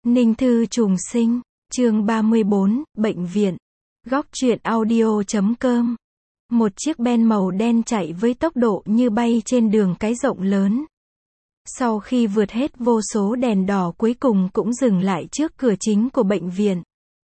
Ninh Thư trùng sinh, chương 34, bệnh viện. Góc truyện audio.com. Một chiếc Ben màu đen chạy với tốc độ như bay trên đường cái rộng lớn. Sau khi vượt hết vô số đèn đỏ cuối cùng cũng dừng lại trước cửa chính của bệnh viện.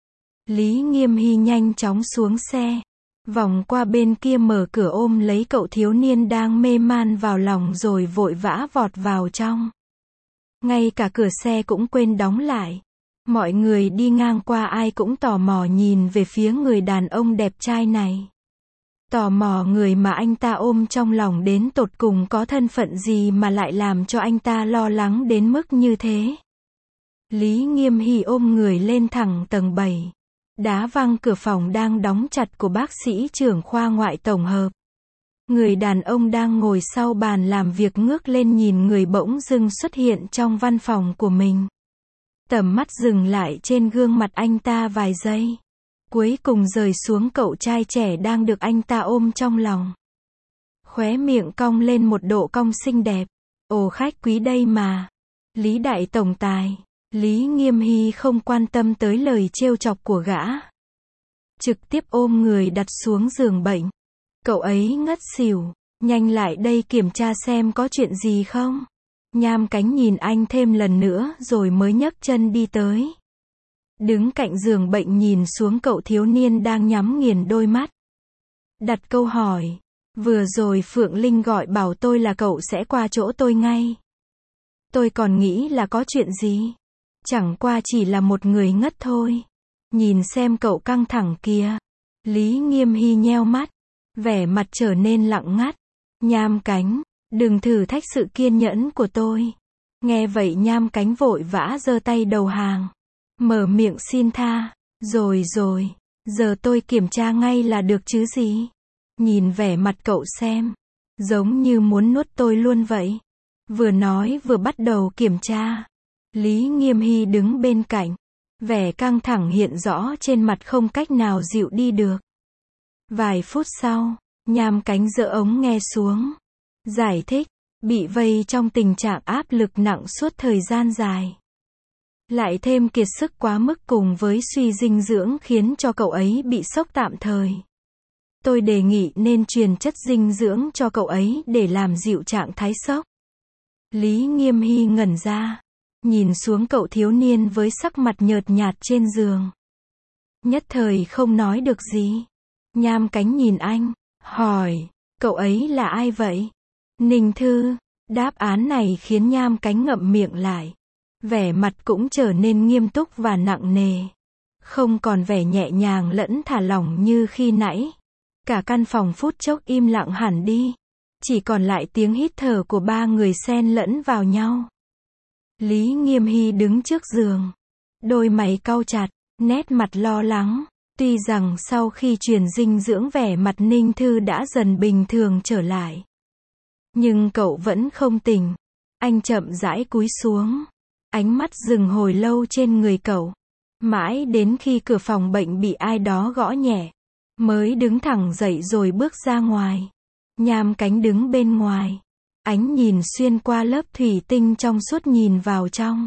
Lý Nghiêm Hy nhanh chóng xuống xe, vòng qua bên kia mở cửa ôm lấy cậu thiếu niên đang mê man vào lòng rồi vội vã vọt vào trong. Ngay cả cửa xe cũng quên đóng lại. Mọi người đi ngang qua ai cũng tò mò nhìn về phía người đàn ông đẹp trai này. Tò mò người mà anh ta ôm trong lòng đến tột cùng có thân phận gì mà lại làm cho anh ta lo lắng đến mức như thế. Lý Nghiêm Hy ôm người lên thẳng tầng 7. Đá văng cửa phòng đang đóng chặt của bác sĩ trưởng khoa ngoại tổng hợp. Người đàn ông đang ngồi sau bàn làm việc ngước lên nhìn người bỗng dưng xuất hiện trong văn phòng của mình. Tầm mắt dừng lại trên gương mặt anh ta vài giây. Cuối cùng rời xuống cậu trai trẻ đang được anh ta ôm trong lòng. Khóe miệng cong lên một độ cong xinh đẹp. Ồ, khách quý đây mà. Lý đại tổng tài. Lý Nghiêm Hy không quan tâm tới lời trêu chọc của gã. Trực tiếp ôm người đặt xuống giường bệnh. Cậu ấy ngất xỉu. Nhanh lại đây kiểm tra xem có chuyện gì không. Nham Cánh nhìn anh thêm lần nữa rồi mới nhấc chân đi tới. Đứng cạnh giường bệnh nhìn xuống cậu thiếu niên đang nhắm nghiền đôi mắt. Đặt câu hỏi. Vừa rồi Phượng Linh gọi bảo tôi là cậu sẽ qua chỗ tôi ngay. Tôi còn nghĩ là có chuyện gì. Chẳng qua chỉ là một người ngất thôi. Nhìn xem cậu căng thẳng kìa. Lý Nghiêm Hy nheo mắt. Vẻ mặt trở nên lặng ngắt. Nham Cánh, đừng thử thách sự kiên nhẫn của tôi. Nghe vậy Nham Cánh vội vã giơ tay đầu hàng. Mở miệng xin tha. Rồi, giờ tôi kiểm tra ngay là được chứ gì. Nhìn vẻ mặt cậu xem. Giống như muốn nuốt tôi luôn vậy. Vừa nói vừa bắt đầu kiểm tra. Lý Nghiêm Hy đứng bên cạnh. Vẻ căng thẳng hiện rõ trên mặt không cách nào dịu đi được. Vài phút sau, Nham Cánh giơ ống nghe xuống. Giải thích, bị vây trong tình trạng áp lực nặng suốt thời gian dài. Lại thêm kiệt sức quá mức cùng với suy dinh dưỡng khiến cho cậu ấy bị sốc tạm thời. Tôi đề nghị nên truyền chất dinh dưỡng cho cậu ấy để làm dịu trạng thái sốc. Lý Nghiêm Hy ngẩn ra. Nhìn xuống cậu thiếu niên với sắc mặt nhợt nhạt trên giường. Nhất thời không nói được gì. Nham Cánh nhìn anh, hỏi, cậu ấy là ai vậy? Ninh Thư. Đáp án này khiến Nham Cánh ngậm miệng lại. Vẻ mặt cũng trở nên nghiêm túc và nặng nề. Không còn vẻ nhẹ nhàng lẫn thả lỏng như khi nãy. Cả căn phòng phút chốc im lặng hẳn đi. Chỉ còn lại tiếng hít thở của ba người xen lẫn vào nhau. Lý Nghiêm Hy đứng trước giường. Đôi mày cau chặt, nét mặt lo lắng. Tuy rằng sau khi truyền dinh dưỡng vẻ mặt Ninh Thư đã dần bình thường trở lại. Nhưng cậu vẫn không tỉnh. Anh chậm rãi cúi xuống. Ánh mắt dừng hồi lâu trên người cậu. Mãi đến khi cửa phòng bệnh bị ai đó gõ nhẹ. Mới đứng thẳng dậy rồi bước ra ngoài. Nham Cánh đứng bên ngoài. Ánh nhìn xuyên qua lớp thủy tinh trong suốt nhìn vào trong.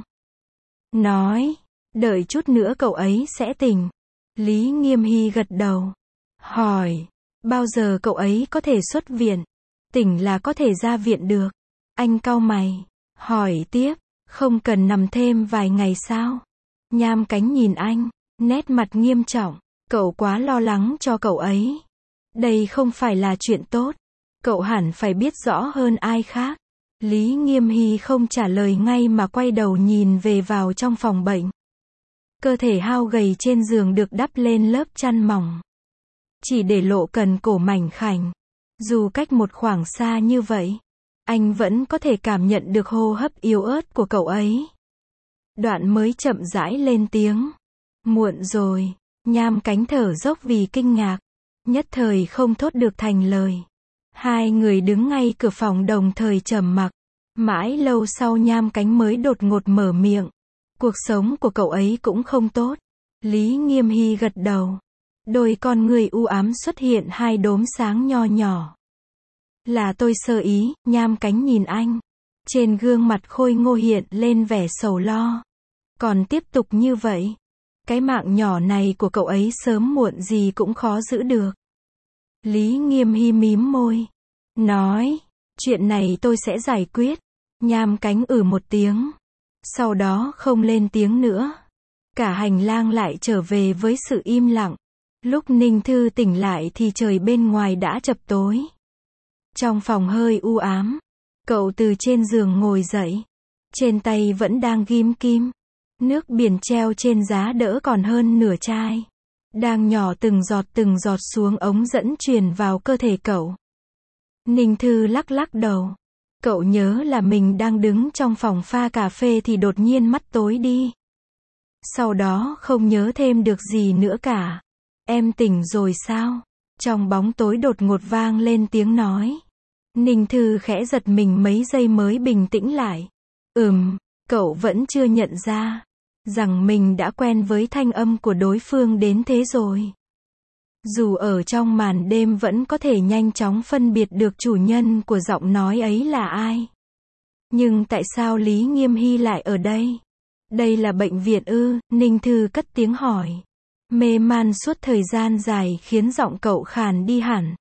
Nói, đợi chút nữa cậu ấy sẽ tỉnh. Lý Nghiêm Hy gật đầu. Hỏi, bao giờ cậu ấy có thể xuất viện? Tỉnh là có thể ra viện được. Anh cau mày. Hỏi tiếp, không cần nằm thêm vài ngày sao? Nham Cánh nhìn anh, nét mặt nghiêm trọng. Cậu quá lo lắng cho cậu ấy. Đây không phải là chuyện tốt. Cậu hẳn phải biết rõ hơn ai khác. Lý Nghiêm Hy không trả lời ngay mà quay đầu nhìn về vào trong phòng bệnh. Cơ thể hao gầy trên giường được đắp lên lớp chăn mỏng. Chỉ để lộ cần cổ mảnh khảnh. Dù cách một khoảng xa như vậy, anh vẫn có thể cảm nhận được hô hấp yếu ớt của cậu ấy. Đoạn mới chậm rãi lên tiếng. Muộn rồi. Nham Cánh thở dốc vì kinh ngạc. Nhất thời không thốt được thành lời. Hai người đứng ngay cửa phòng đồng thời trầm mặc. Mãi lâu sau Nham Cánh mới đột ngột mở miệng. Cuộc sống của cậu ấy cũng không tốt. Lý Nghiêm Hy gật đầu. Đôi con người u ám xuất hiện hai đốm sáng nho nhỏ. Là tôi sơ ý. Nham Cánh nhìn anh. Trên gương mặt khôi ngô hiện lên vẻ sầu lo. Còn tiếp tục như vậy, cái mạng nhỏ này của cậu ấy sớm muộn gì cũng khó giữ được. Lý Nghiêm Hy mím môi, nói, chuyện này tôi sẽ giải quyết. Nham Cánh một tiếng, sau đó không lên tiếng nữa. Cả hành lang lại trở về với sự im lặng. Lúc Ninh Thư tỉnh lại thì trời bên ngoài đã chập tối. Trong phòng hơi u ám, cậu từ trên giường ngồi dậy. Trên tay vẫn đang ghim kim. Nước biển treo trên giá đỡ còn hơn nửa chai. Đang nhỏ từng giọt xuống ống dẫn truyền vào cơ thể cậu. Ninh Thư lắc lắc đầu. Cậu nhớ là mình đang đứng trong phòng pha cà phê thì đột nhiên mắt tối đi. Sau đó không nhớ thêm được gì nữa cả. Em tỉnh rồi sao? Trong bóng tối đột ngột vang lên tiếng nói. Ninh Thư khẽ giật mình mấy giây mới bình tĩnh lại. Cậu vẫn chưa nhận ra rằng mình đã quen với thanh âm của đối phương đến thế rồi. Dù ở trong màn đêm vẫn có thể nhanh chóng phân biệt được chủ nhân của giọng nói ấy là ai. Nhưng tại sao Lý Nghiêm Hy lại ở đây? Đây là bệnh viện ư? Ninh Thư cất tiếng hỏi. Mê man suốt thời gian dài khiến giọng cậu khàn đi hẳn.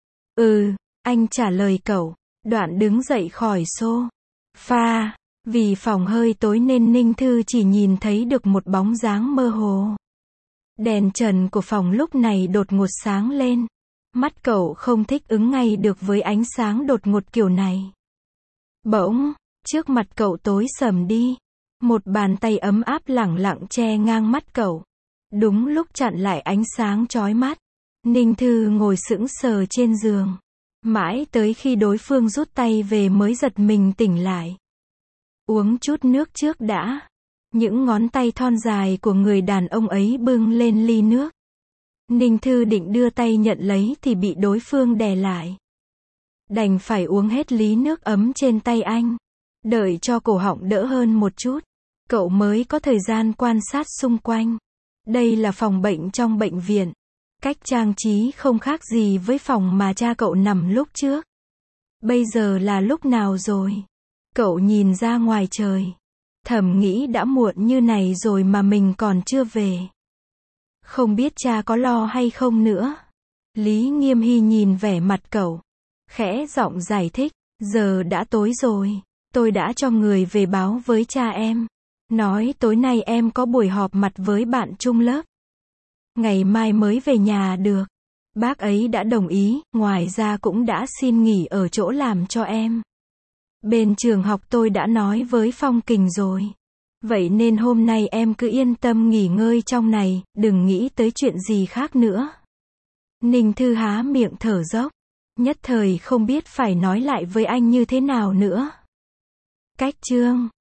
Anh trả lời cậu, đoạn đứng dậy khỏi sofa. Vì phòng hơi tối nên Ninh Thư chỉ nhìn thấy được một bóng dáng mơ hồ. Đèn trần của phòng lúc này đột ngột sáng lên. Mắt cậu không thích ứng ngay được với ánh sáng đột ngột kiểu này. Bỗng, trước mặt cậu tối sầm đi. Một bàn tay ấm áp lẳng lặng che ngang mắt cậu. Đúng lúc chặn lại ánh sáng chói mắt. Ninh Thư ngồi sững sờ trên giường. Mãi tới khi đối phương rút tay về mới giật mình tỉnh lại. Uống chút nước trước đã. Những ngón tay thon dài của người đàn ông ấy bưng lên ly nước. Ninh Thư định đưa tay nhận lấy thì bị đối phương đè lại. Đành phải uống hết ly nước ấm trên tay anh. Đợi cho cổ họng đỡ hơn một chút, cậu mới có thời gian quan sát xung quanh. Đây là phòng bệnh trong bệnh viện. Cách trang trí không khác gì với phòng mà cha cậu nằm lúc trước. Bây giờ là lúc nào rồi? Cậu nhìn ra ngoài trời. Thầm nghĩ đã muộn như này rồi mà mình còn chưa về. Không biết cha có lo hay không nữa. Lý Nghiêm Hy nhìn vẻ mặt cậu. Khẽ giọng giải thích. Giờ đã tối rồi. Tôi đã cho người về báo với cha em. Nói tối nay em có buổi họp mặt với bạn chung lớp. Ngày mai mới về nhà được. Bác ấy đã đồng ý, ngoài ra cũng đã xin nghỉ ở chỗ làm cho em. Bên trường học tôi đã nói với Phong Kình rồi. Vậy nên hôm nay em cứ yên tâm nghỉ ngơi trong này, đừng nghĩ tới chuyện gì khác nữa. Ninh Thư há miệng thở dốc. Nhất thời không biết phải nói lại với anh như thế nào nữa. Cách chương